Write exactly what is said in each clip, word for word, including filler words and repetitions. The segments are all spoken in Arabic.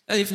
ألف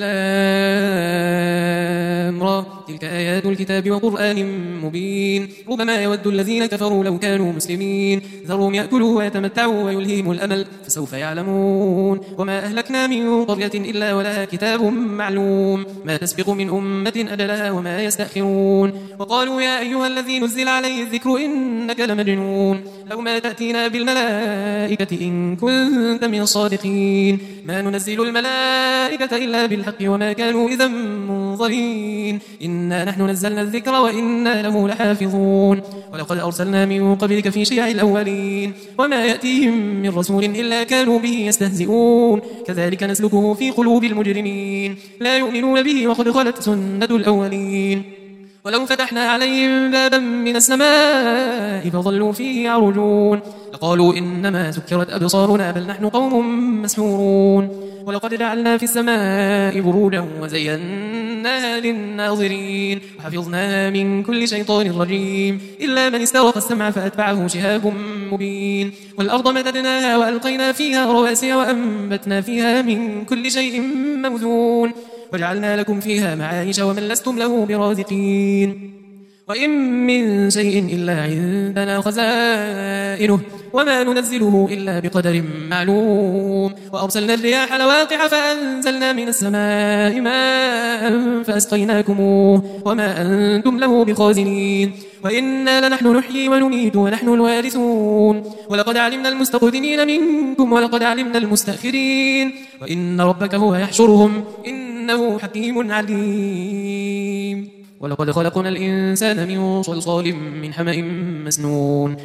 لام را تلك آيات الكتاب وقرآن مبين ربما يود الذين كفروا لو كانوا مسلمين ذرهم يأكلوا ويتمتعوا ويلهيهم الأمل فسوف يعلمون وما أهلكنا من قرية إلا ولها كتاب معلوم ما تسبق من أمة أجلها وما يستأخرون وقالوا يا أيها الذي نزل عليه الذكر إنك لمجنون لو ما تأتينا بالملائكة إن كنت من الصادقين ما ننزل الملائكة إلا بالحق وما كانوا إذا منظرين إنا نحن نزلنا الذكر وإنا له لحافظون ولقد أرسلنا من قبلك في شيع الأولين وما يأتيهم من رسول إلا كانوا به يستهزئون كذلك نسلكه في قلوب المجرمين لا يؤمنون به وقد خلت سنة الأولين ولو فتحنا عليهم بابا من السماء فظلوا فيه يعرجون لقالوا إنما سكرت أبصارنا بل نحن قوم مسحورون ولقد جعلنا في السماء بروجا وزيناها للناظرين وحفظناها من كل شيطان رجيم إلا من استرق السمع فأتبعه شهاب مبين والأرض مددناها وألقينا فيها رواسي وأنبتنا فيها من كل شيء موزون وجعلنا لكم فيها معايش ومن لستم له برازقين وإن من شيء إلا عندنا خزائنه وما ننزله إلا بقدر معلوم وأرسلنا الرياح لواقح فأنزلنا من السماء ماء فأسقيناكموه وما أنتم له بخازنين وإنا لنحن نحيي ونميت ونحن الوارثون ولقد علمنا المستقدمين منكم ولقد علمنا المستأخرين وإن ربك هو يحشرهم إنه حكيم عليم ولقد خلقنا الإنسان من صلصال من حمأ مسنون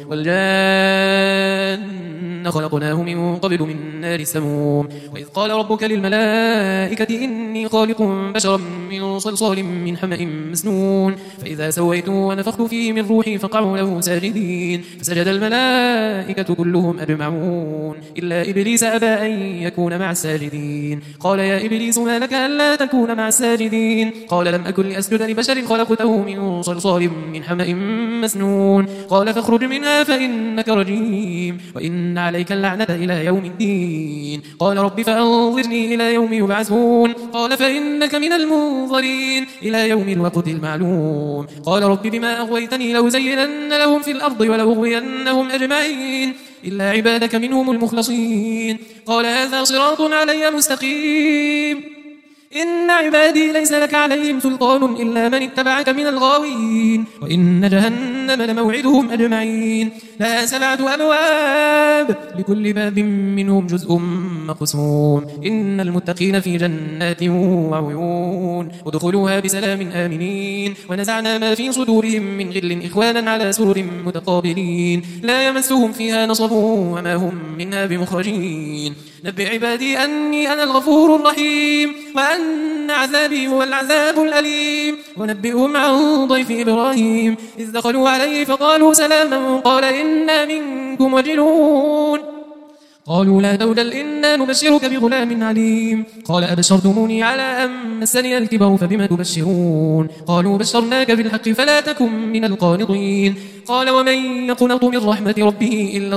والجان خلقناه من قبل من نار السموم وإذ قال ربك للملائكة إني خالق بشرا من صلصال من حمأ مسنون فإذا سويته ونفخت فيه من روحي فقعوا له ساجدين فسجد الملائكة كلهم أجمعون إلا إبليس أبى أن يكون مع الساجدين قال يا إبليس ما لك ألا تكون مع الساجدين قال لم أكن لأسجد لبشر خلقته من صلصال من حمأ مسنون قال فاخرج منها فإنك رجيم وإن عليك اللعنة إلى يوم الدين قال رب فأنظرني إلى يوم يبعثون قال فإنك من المنظرين إلى يوم الوقت المعلوم قال رب بما أغويتني لأزينن لهم في الأرض ولأغوينهم أجمعين إلا عبادك منهم المخلصين قال هذا صراط علي مستقيم إن عبادي ليس لك عليهم سلطان إلا من اتبعك من الغاوين وإن جهنم لموعدهم أجمعين لها سبعة أبواب لكل باب منهم جزء مقسوم إن المتقين في جنات وعيون ادخلوها بسلام آمنين ونزعنا ما في صدورهم من غل إخوانا على سرر متقابلين لا يمسهم فيها نصب وما هم منها بمخرجين نبئ عبادي أني أنا الغفور الرحيم وأن عذابي هو العذاب الأليم ونبئهم عن ضيف إبراهيم إذ دخلوا عليه فقالوا سلاما قال إنا منكم وجلون قالوا لا توجل إنا نبشرك بغلام عليم قال أبشرتموني على أن مسني الكبر فبما تبشرون قالوا بشرناك بالحق فلا تكن من القانطين قال ومن يقنط من رحمة ربه إلا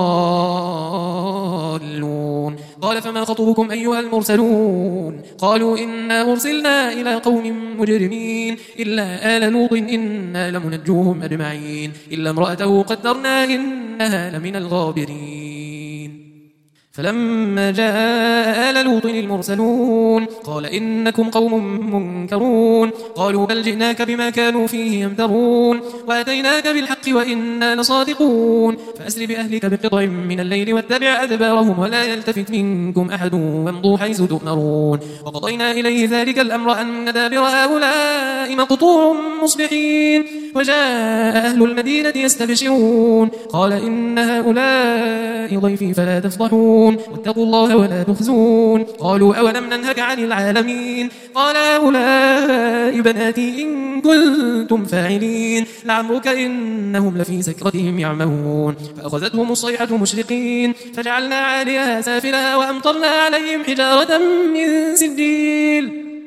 الضالون قال فما خطبكم أيها المرسلون قالوا إنا أرسلنا إلى قوم مجرمين إلا آل لوط إنا لمنجوهم أجمعين إلا امرأته قدرنا إنها لمن الغابرين فلما جاء آل لوط المرسلون قال إنكم قوم منكرون قالوا بل جئناك بما كانوا فيه يمترون وأتيناك بالحق وإنا لصادقون فأسر بأهلك بقطع من الليل واتبع أدبارهم ولا يلتفت منكم أحد وامضوا حيث تؤمرون وقضينا إليه ذلك الأمر أن دابر هؤلاء مقطوع مصبحين وجاء أهل المدينة يستبشرون قال إن هؤلاء ضيفي فلا تفضحون واتقوا الله ولا تخزون قالوا أولم ننهك عن العالمين قال هؤلاء بناتي إن كنتم فاعلين لعمرك إنهم لفي سكرتهم يعمهون فأخذتهم الصيحة مشرقين فجعلنا عاليها سافلها وأمطرنا عليهم حجارة من سجيل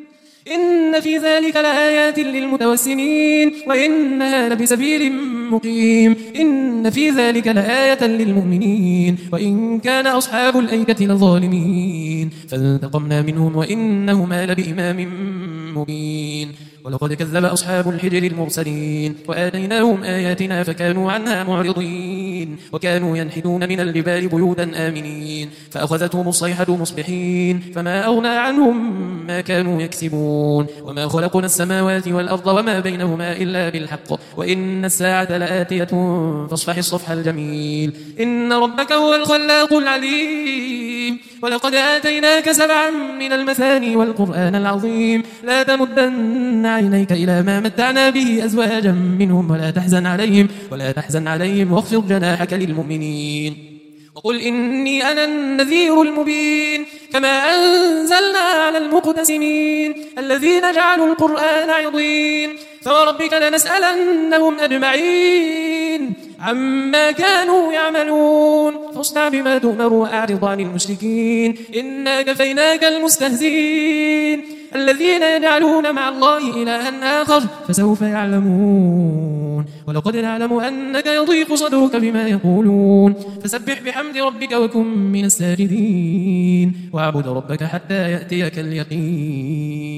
إن في ذلك لآيات للمتوسمين وإنها لبسبيل مقيم إن في ذلك لآية للمؤمنين وإن كان أصحاب الأيكة لظالمين فانتقمنا منهم وإنهما لبإمام مبين ولقد كذب أصحاب الحجر المرسلين وآتيناهم آياتنا فكانوا عنها معرضين وكانوا ينحتون من الجبال بيوتا آمنين فأخذتهم الصيحة مصبحين فما أغنى عنهم ما كانوا يكسبون وما خلقنا السماوات والأرض وما بينهما إلا بالحق وإن الساعة لآتية فاصفح الصفح الجميل إن ربك هو الخلاق العليم ولقد آتيناك سبعا من المثاني والقرآن العظيم لا تمدن عينيك إلى ما متعنا به أزواجا منهم ولا تحزن عليهم ولا تحزن عليهم واخفض جناحك للمؤمنين وقل إني أنا النذير المبين كما أنزلنا على المقتسمين الذين جعلوا القرآن عضين فوربك لنسألنهم أجمعين عما كانوا يعملون فاصدع بما تؤمر وأعرض عن المشركين إنا كفيناك المستهزئين الذين يجعلون مع الله إلها آخر فسوف يعلمون ولقد نعلم أنك يضيق صدرك بما يقولون فسبح بحمد ربك وكن من الساجدين واعبد ربك حتى يأتيك اليقين.